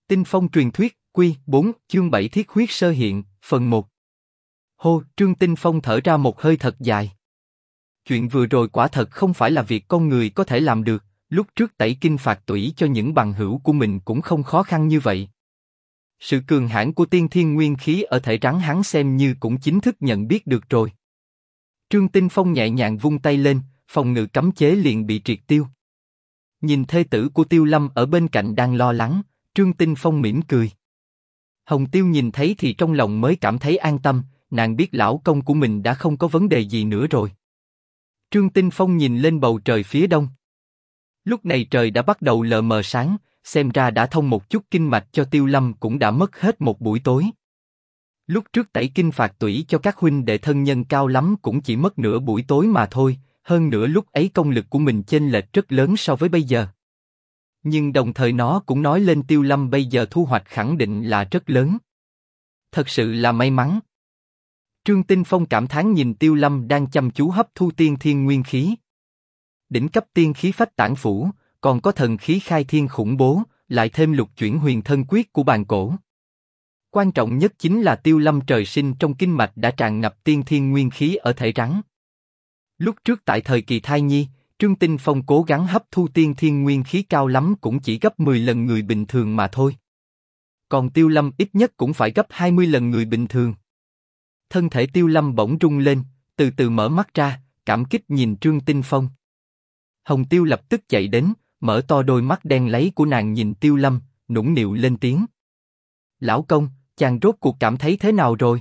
Tinh Phong truyền thuyết, Quy 4, chương 7 Thiết huyết sơ hiện, phần 1. Hô, Trương Tinh Phong thở ra một hơi thật dài. Chuyện vừa rồi quả thật không phải là việc con người có thể làm được, lúc trước tẩy kinh phạt tủy cho những bằng hữu của mình cũng không khó khăn như vậy. Sự cường hãn của tiên thiên nguyên khí ở thể rắn hắn xem như cũng chính thức nhận biết được rồi. Trương Tinh Phong nhẹ nhàng vung tay lên, phòng ngự cấm chế liền bị triệt tiêu. Nhìn thê tử của Tiêu Lâm ở bên cạnh đang lo lắng, Trương Tinh Phong mỉm cười. Hồng Tiêu nhìn thấy thì trong lòng mới cảm thấy an tâm, nàng biết lão công của mình đã không có vấn đề gì nữa rồi. Trương Tinh Phong nhìn lên bầu trời phía đông. Lúc này trời đã bắt đầu lờ mờ sáng, xem ra đã thông một chút kinh mạch cho Tiêu Lâm cũng đã mất hết một buổi tối. Lúc trước tẩy kinh phạt tủy cho các huynh đệ thân nhân cao lắm cũng chỉ mất nửa buổi tối mà thôi, hơn nữa lúc ấy công lực của mình chênh lệch rất lớn so với bây giờ. Nhưng đồng thời nó cũng nói lên Tiêu Lâm bây giờ thu hoạch khẳng định là rất lớn. Thật sự là may mắn. Trương Tinh Phong cảm thán nhìn Tiêu Lâm đang chăm chú hấp thu tiên thiên nguyên khí. Đỉnh cấp tiên khí phách tản phủ, còn có thần khí khai thiên khủng bố, lại thêm lục chuyển huyền thân quyết của bàn cổ. Quan trọng nhất chính là Tiêu Lâm trời sinh trong kinh mạch đã tràn ngập tiên thiên nguyên khí ở thể rắn. Lúc trước tại thời kỳ thai nhi, Trương Tinh Phong cố gắng hấp thu tiên thiên nguyên khí cao lắm cũng chỉ gấp 10 lần người bình thường mà thôi. Còn Tiêu Lâm ít nhất cũng phải gấp 20 lần người bình thường. Thân thể Tiêu Lâm bỗng rung lên, từ từ mở mắt ra, cảm kích nhìn Trương Tinh Phong. Hồng Tiêu lập tức chạy đến, mở to đôi mắt đen láy của nàng nhìn Tiêu Lâm, nũng nịu lên tiếng. Lão công, chàng rốt cuộc cảm thấy thế nào rồi?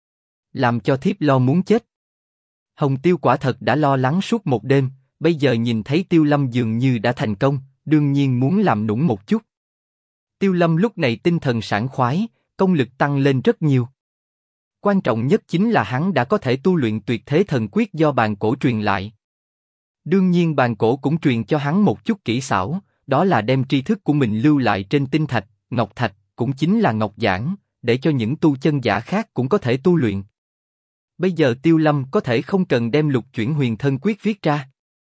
Làm cho thiếp lo muốn chết. Hồng Tiêu quả thật đã lo lắng suốt một đêm, bây giờ nhìn thấy Tiêu Lâm dường như đã thành công, đương nhiên muốn làm nũng một chút. Tiêu Lâm lúc này tinh thần sảng khoái, công lực tăng lên rất nhiều. Quan trọng nhất chính là hắn đã có thể tu luyện tuyệt thế thần quyết do bàn cổ truyền lại. Đương nhiên bàn cổ cũng truyền cho hắn một chút kỹ xảo, đó là đem tri thức của mình lưu lại trên tinh thạch, ngọc thạch, cũng chính là ngọc giản, để cho những tu chân giả khác cũng có thể tu luyện. Bây giờ Tiêu Lâm có thể không cần đem lục chuyển huyền thân quyết viết ra.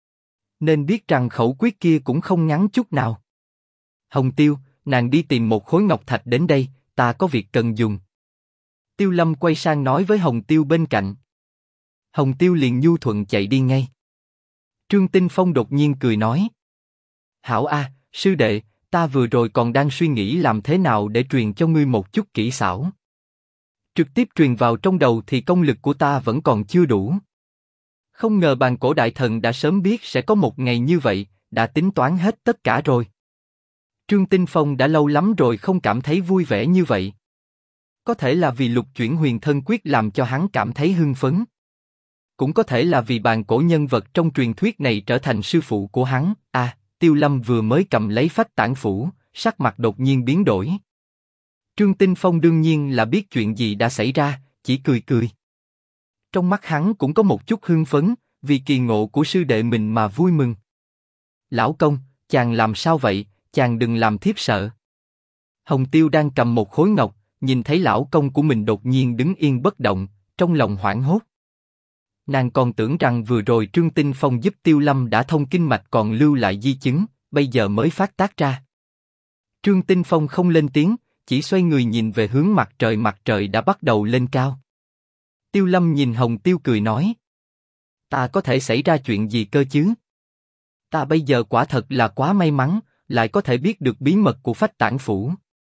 Nên biết rằng khẩu quyết kia cũng không ngắn chút nào. Hồng Tiêu, nàng đi tìm một khối ngọc thạch đến đây, ta có việc cần dùng. Tiêu Lâm quay sang nói với Hồng Tiêu bên cạnh. Hồng Tiêu liền nhu thuận chạy đi ngay. Trương Tinh Phong đột nhiên cười nói. Hảo a, sư đệ, ta vừa rồi còn đang suy nghĩ làm thế nào để truyền cho ngươi một chút kỹ xảo. Trực tiếp truyền vào trong đầu thì công lực của ta vẫn còn chưa đủ. Không ngờ bàn cổ đại thần đã sớm biết sẽ có một ngày như vậy, đã tính toán hết tất cả rồi. Trương Tinh Phong đã lâu lắm rồi không cảm thấy vui vẻ như vậy. Có thể là vì lục chuyển huyền thân quyết làm cho hắn cảm thấy hưng phấn. Cũng có thể là vì bàn cổ nhân vật trong truyền thuyết này trở thành sư phụ của hắn. Tiêu Lâm vừa mới cầm lấy phách tản phủ, sắc mặt đột nhiên biến đổi. Trương Tinh Phong đương nhiên là biết chuyện gì đã xảy ra, chỉ cười cười. Trong mắt hắn cũng có một chút hưng phấn, vì kỳ ngộ của sư đệ mình mà vui mừng. Lão công, chàng làm sao vậy, chàng đừng làm thiếp sợ. Hồng Tiêu đang cầm một khối ngọc, nhìn thấy lão công của mình đột nhiên đứng yên bất động, trong lòng hoảng hốt. Nàng còn tưởng rằng vừa rồi Trương Tinh Phong giúp Tiêu Lâm đã thông kinh mạch còn lưu lại di chứng, bây giờ mới phát tác ra. Trương Tinh Phong không lên tiếng, chỉ xoay người nhìn về hướng mặt trời đã bắt đầu lên cao. Tiêu Lâm nhìn Hồng Tiêu cười nói. Ta có thể xảy ra chuyện gì cơ chứ? Ta bây giờ quả thật là quá may mắn, lại có thể biết được bí mật của phách tản phủ.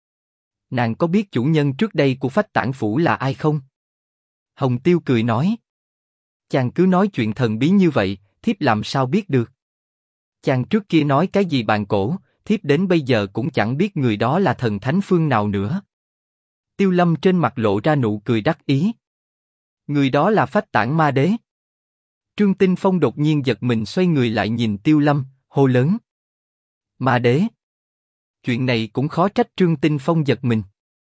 Nàng có biết chủ nhân trước đây của phách tản phủ là ai không? Hồng Tiêu cười nói. Chàng cứ nói chuyện thần bí như vậy, thiếp làm sao biết được? Chàng trước kia nói cái gì bàn cổ, thiếp đến bây giờ cũng chẳng biết người đó là thần thánh phương nào nữa. Tiêu Lâm trên mặt lộ ra nụ cười đắc ý. Người đó là phách tản ma đế. Trương Tinh Phong đột nhiên giật mình xoay người lại nhìn Tiêu Lâm, hô lớn. Ma đế. Chuyện này cũng khó trách Trương Tinh Phong giật mình.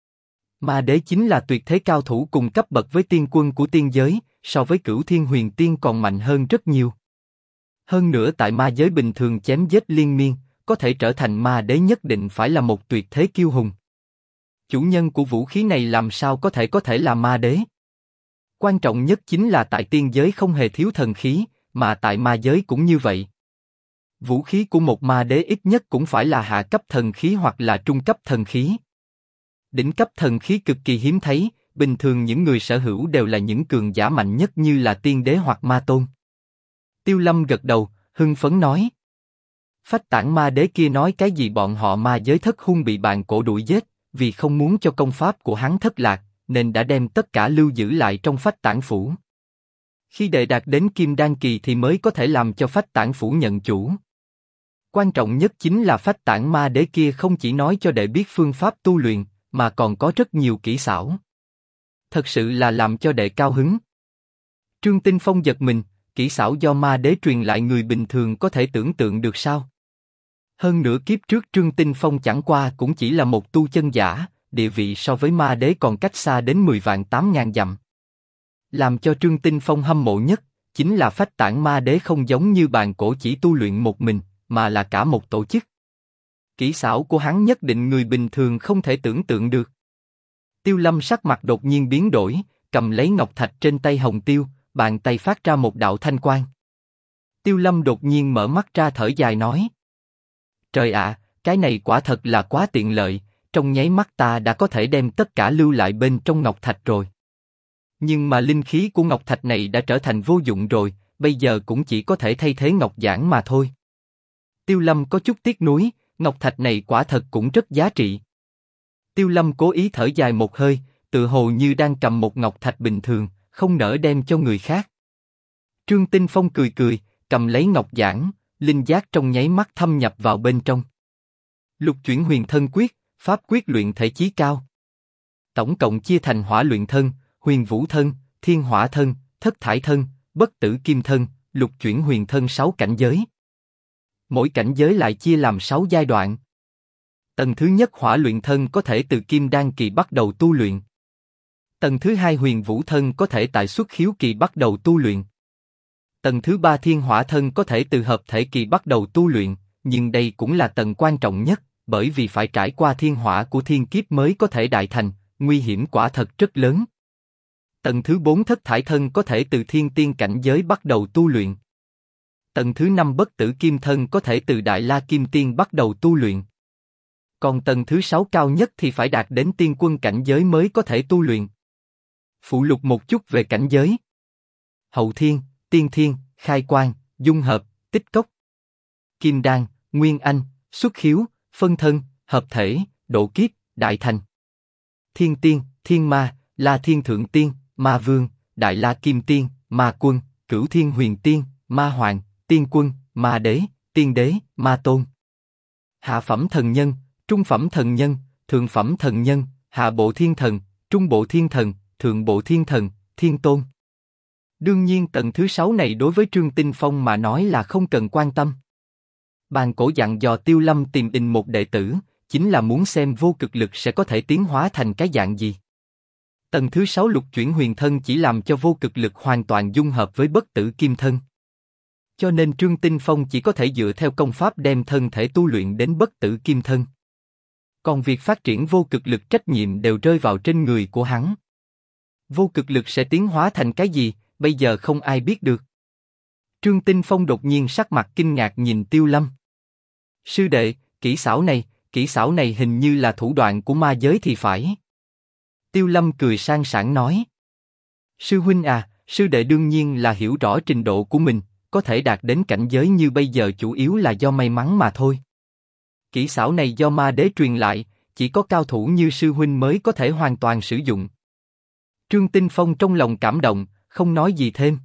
Ma đế chính là tuyệt thế cao thủ cùng cấp bậc với tiên quân của tiên giới, so với Cửu Thiên Huyền Tiên còn mạnh hơn rất nhiều. Hơn nữa tại ma giới bình thường chém giết liên miên, có thể trở thành ma đế nhất định phải là một tuyệt thế kiêu hùng. Chủ nhân của vũ khí này làm sao có thể là ma đế? Quan trọng nhất chính là tại tiên giới không hề thiếu thần khí, mà tại ma giới cũng như vậy. Vũ khí của một ma đế ít nhất cũng phải là hạ cấp thần khí hoặc là trung cấp thần khí. Đỉnh cấp thần khí cực kỳ hiếm thấy, bình thường những người sở hữu đều là những cường giả mạnh nhất như là tiên đế hoặc ma tôn. Tiêu Lâm gật đầu, hưng phấn nói. Phách tản ma đế kia nói cái gì bọn họ ma giới thất hung bị bàn cổ đuổi giết, vì không muốn cho công pháp của hắn thất lạc, nên đã đem tất cả lưu giữ lại trong phách tản phủ. Khi đệ đạt đến kim đan kỳ thì mới có thể làm cho phách tản phủ nhận chủ. Quan trọng nhất chính là phách tản ma đế kia không chỉ nói cho đệ biết phương pháp tu luyện, mà còn có rất nhiều kỹ xảo. Thật sự là làm cho đệ cao hứng. Trương Tinh Phong giật mình, kỹ xảo do ma đế truyền lại người bình thường có thể tưởng tượng được sao? Hơn nữa kiếp trước Trương Tinh Phong chẳng qua cũng chỉ là một tu chân giả, địa vị so với ma đế còn cách xa đến 10 vạn 8 ngàn dặm. Làm cho Trương Tinh Phong hâm mộ nhất, chính là phách tản ma đế không giống như bàn cổ chỉ tu luyện một mình, mà là cả một tổ chức. Kỹ xảo của hắn nhất định người bình thường không thể tưởng tượng được. Tiêu Lâm sắc mặt đột nhiên biến đổi, cầm lấy ngọc thạch trên tay Hồng Tiêu, bàn tay phát ra một đạo thanh quang. Tiêu Lâm đột nhiên mở mắt ra thở dài nói. Trời ạ, cái này quả thật là quá tiện lợi, trong nháy mắt ta đã có thể đem tất cả lưu lại bên trong ngọc thạch rồi. Nhưng mà linh khí của ngọc thạch này đã trở thành vô dụng rồi, bây giờ cũng chỉ có thể thay thế ngọc giản mà thôi. Tiêu Lâm có chút tiếc nuối, ngọc thạch này quả thật cũng rất giá trị. Tiêu Lâm cố ý thở dài một hơi, tự hồ như đang cầm một ngọc thạch bình thường, không nỡ đem cho người khác. Trương Tinh Phong cười cười, cầm lấy ngọc giản, linh giác trong nháy mắt thâm nhập vào bên trong. Lục chuyển huyền thân quyết, pháp quyết luyện thể chí cao. Tổng cộng chia thành hỏa luyện thân, huyền vũ thân, thiên hỏa thân, thất thải thân, bất tử kim thân, lục chuyển huyền thân 6 cảnh giới. Mỗi cảnh giới lại chia làm 6 giai đoạn. Tầng thứ nhất hỏa luyện thân có thể từ kim đan kỳ bắt đầu tu luyện. Tầng thứ hai huyền vũ thân có thể tại xuất khiếu kỳ bắt đầu tu luyện. Tầng thứ ba thiên hỏa thân có thể từ hợp thể kỳ bắt đầu tu luyện, nhưng đây cũng là tầng quan trọng nhất, bởi vì phải trải qua thiên hỏa của thiên kiếp mới có thể đại thành, nguy hiểm quả thật rất lớn. Tầng thứ 4 thất thải thân có thể từ thiên tiên cảnh giới bắt đầu tu luyện. Tầng thứ 5 bất tử kim thân có thể từ đại la kim tiên bắt đầu tu luyện. Còn tầng thứ 6 cao nhất thì phải đạt đến tiên quân cảnh giới mới có thể tu luyện. Phụ lục một chút về cảnh giới. Hậu thiên, tiên thiên, khai quang, dung hợp, tích cốc. Kim đan, nguyên anh, xuất khiếu, phân thân, hợp thể, độ kiếp, đại thành. Thiên tiên, thiên ma, la thiên thượng tiên, ma vương, đại la kim tiên, ma quân, cửu thiên huyền tiên, ma hoàng, tiên quân, ma đế, tiên đế, ma tôn. Hạ phẩm thần nhân, trung phẩm thần nhân, thượng phẩm thần nhân, hạ bộ thiên thần, trung bộ thiên thần, thượng bộ thiên thần, thiên tôn. Đương nhiên tầng thứ 6 này đối với Trương Tinh Phong mà nói là không cần quan tâm. Bàn cổ dặn dò Tiêu Lâm tìm in một đệ tử, chính là muốn xem vô cực lực sẽ có thể tiến hóa thành cái dạng gì. Tầng thứ 6 lục chuyển huyền thân chỉ làm cho vô cực lực hoàn toàn dung hợp với bất tử kim thân. Cho nên Trương Tinh Phong chỉ có thể dựa theo công pháp đem thân thể tu luyện đến bất tử kim thân. Còn việc phát triển vô cực lực trách nhiệm đều rơi vào trên người của hắn. Vô cực lực sẽ tiến hóa thành cái gì, bây giờ không ai biết được. Trương Tinh Phong đột nhiên sắc mặt kinh ngạc nhìn Tiêu Lâm. Sư đệ, kỹ xảo này hình như là thủ đoạn của ma giới thì phải. Tiêu Lâm cười sang sảng nói. Sư huynh à, sư đệ đương nhiên là hiểu rõ trình độ của mình, có thể đạt đến cảnh giới như bây giờ chủ yếu là do may mắn mà thôi. Kỹ xảo này do ma đế truyền lại, chỉ có cao thủ như sư huynh mới có thể hoàn toàn sử dụng. Trương Tinh Phong trong lòng cảm động, không nói gì thêm.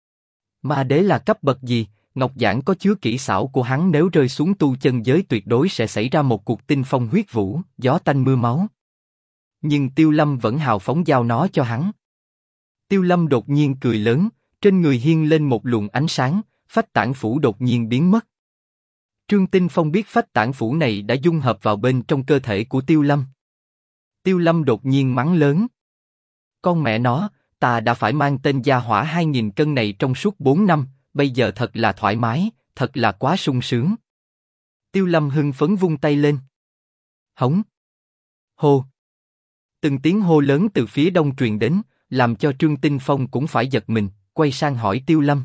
Ma đế là cấp bậc gì, ngọc giản có chứa kỹ xảo của hắn nếu rơi xuống tu chân giới tuyệt đối sẽ xảy ra một cuộc tinh phong huyết vũ, gió tanh mưa máu. Nhưng Tiêu Lâm vẫn hào phóng giao nó cho hắn. Tiêu Lâm đột nhiên cười lớn, trên người hiên lên một luồng ánh sáng, phách tản phủ đột nhiên biến mất. Trương Tinh Phong biết phách tản phủ này đã dung hợp vào bên trong cơ thể của Tiêu Lâm. Tiêu Lâm đột nhiên mắng lớn. Con mẹ nó, ta đã phải mang tên gia hỏa 2000 cân này trong suốt 4 năm, bây giờ thật là thoải mái, thật là quá sung sướng. Tiêu Lâm hưng phấn vung tay lên. Hống. Hô. Từng tiếng hô lớn từ phía đông truyền đến, làm cho Trương Tinh Phong cũng phải giật mình, quay sang hỏi Tiêu Lâm.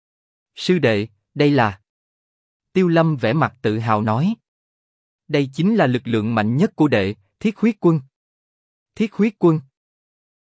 Sư đệ, đây là... Tiêu Lâm vẻ mặt tự hào nói. Đây chính là lực lượng mạnh nhất của đệ, Thiết Huyết Quân. Thiết huyết quân.